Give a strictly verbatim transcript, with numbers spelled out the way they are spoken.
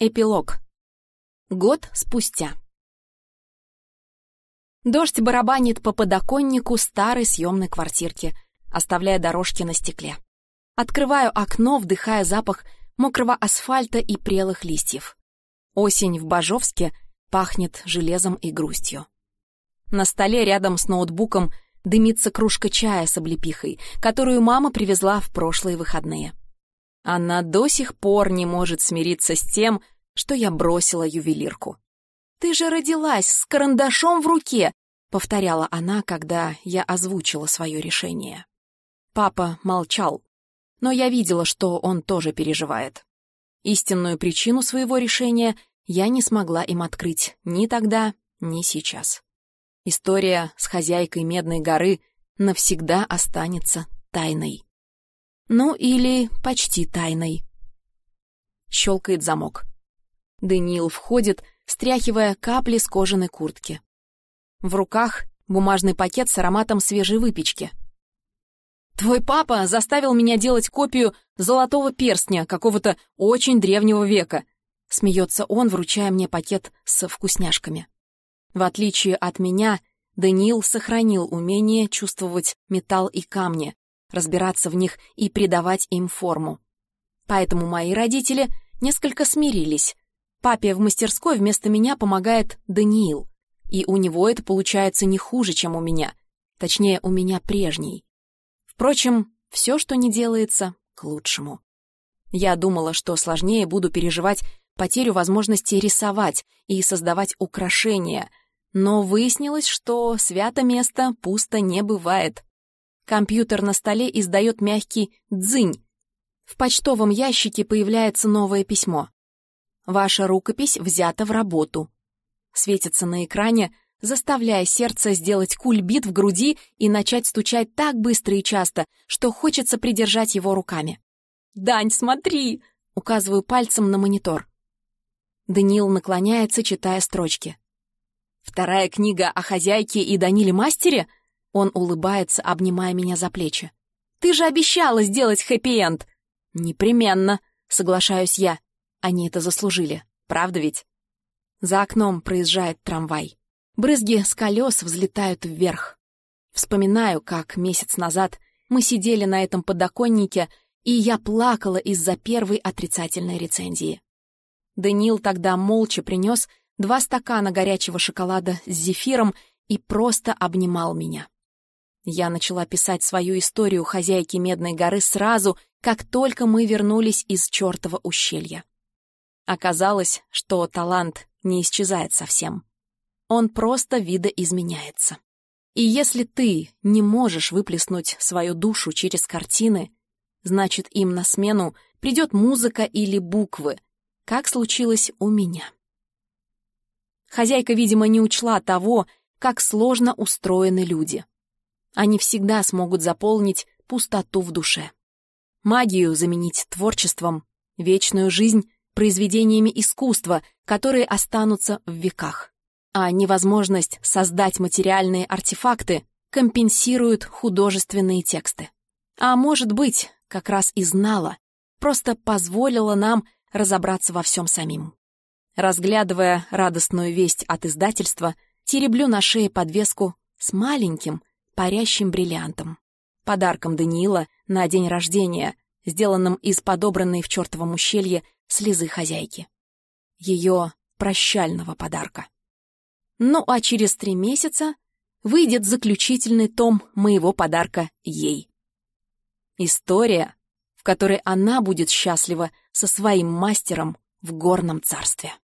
Эпилог. Год спустя. Дождь барабанит по подоконнику старой съемной квартирки, оставляя дорожки на стекле. Открываю окно, вдыхая запах мокрого асфальта и прелых листьев. Осень в Бажовске пахнет железом и грустью. На столе рядом с ноутбуком дымится кружка чая с облепихой, которую мама привезла в прошлые выходные. Она до сих пор не может смириться с тем, что я бросила ювелирку. «Ты же родилась с карандашом в руке!» — повторяла она, когда я озвучила свое решение. Папа молчал, но я видела, что он тоже переживает. Истинную причину своего решения я не смогла им открыть ни тогда, ни сейчас. История с хозяйкой Медной горы навсегда останется тайной. Ну или почти тайной. Щелкает замок. Даниил входит, стряхивая капли с кожаной куртки. В руках бумажный пакет с ароматом свежей выпечки. «Твой папа заставил меня делать копию золотого перстня какого-то очень древнего века», — смеется он, вручая мне пакет с вкусняшками. В отличие от меня, Даниил сохранил умение чувствовать металл и камни, разбираться в них и придавать им форму. Поэтому мои родители несколько смирились. Папе в мастерской вместо меня помогает Даниил, и у него это получается не хуже, чем у меня. Точнее, у меня прежний. Впрочем, все, что не делается, к лучшему. Я думала, что сложнее буду переживать потерю возможности рисовать и создавать украшения, но выяснилось, что свято место пусто не бывает. Компьютер на столе издает мягкий дзынь. В почтовом ящике появляется новое письмо. «Ваша рукопись взята в работу». Светится на экране, заставляя сердце сделать кульбит в груди и начать стучать так быстро и часто, что хочется придержать его руками. «Дань, смотри!» — указываю пальцем на монитор. Даниил наклоняется, читая строчки. «Вторая книга о хозяйке и Даниле-мастере?» Он улыбается, обнимая меня за плечи. «Ты же обещала сделать хэппи-энд!» «Непременно», — соглашаюсь я. Они это заслужили, правда ведь? За окном проезжает трамвай. Брызги с колес взлетают вверх. Вспоминаю, как месяц назад мы сидели на этом подоконнике, и я плакала из-за первой отрицательной рецензии. Даниил тогда молча принес два стакана горячего шоколада с зефиром и просто обнимал меня. Я начала писать свою историю хозяйки Медной горы сразу, как только мы вернулись из чертова ущелья. Оказалось, что талант не исчезает совсем. Он просто видоизменяется. И если ты не можешь выплеснуть свою душу через картины, значит, им на смену придет музыка или буквы, как случилось у меня. Хозяйка, видимо, не учла того, как сложно устроены люди. Они всегда смогут заполнить пустоту в душе. Магию заменить творчеством, вечную жизнь произведениями искусства, которые останутся в веках. А невозможность создать материальные артефакты компенсирует художественные тексты. А может быть, как раз и знала, просто позволила нам разобраться во всем самим. Разглядывая радостную весть от издательства, тереблю на шее подвеску с маленьким, парящим бриллиантом. Подарком Даниила на день рождения, сделанным из подобранной в чертовом ущелье слезы хозяйки. Ее прощального подарка. Ну а через три месяца выйдет заключительный том моего подарка ей. История, в которой она будет счастлива со своим мастером в горном царстве.